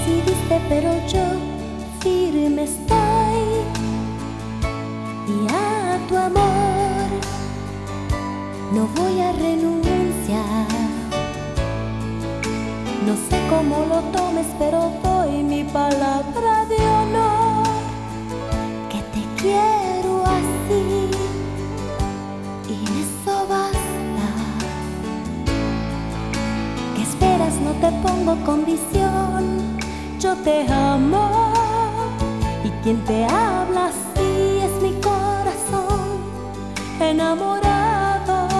decidiste, pero yo firme estoy. Y a tu amor no voy a renunciar. No sé cómo lo tomes, pero doy mi palabra de honor que te quiero así, y eso basta. ¿Qué esperas? No te pongo condición. Yo te amo, y quien te habla así es mi corazón enamorado.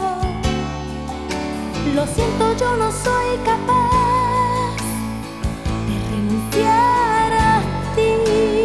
Lo siento, yo no soy capaz de renunciar a ti.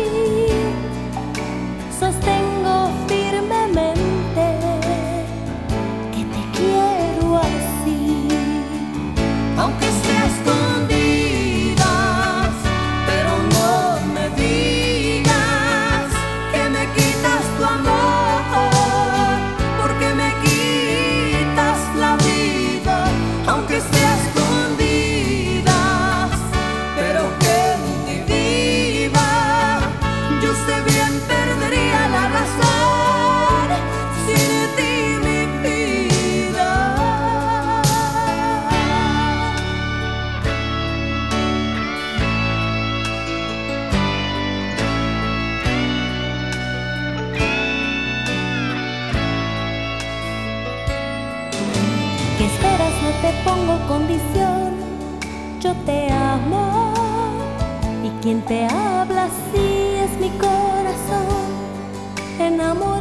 Sostengo firmemente que te quiero así, aunque sea escondidas, pero no me digas que me quitas tu amor, porque me quitas la vida. Aunque sea escondidas, pero que en ti viva. Yo sé bien, perdería la razón sin ti, mi vida. ¿qué esperas? No te pongo condición. Yo te amo, y quien te habla así es mi corazón enamorado.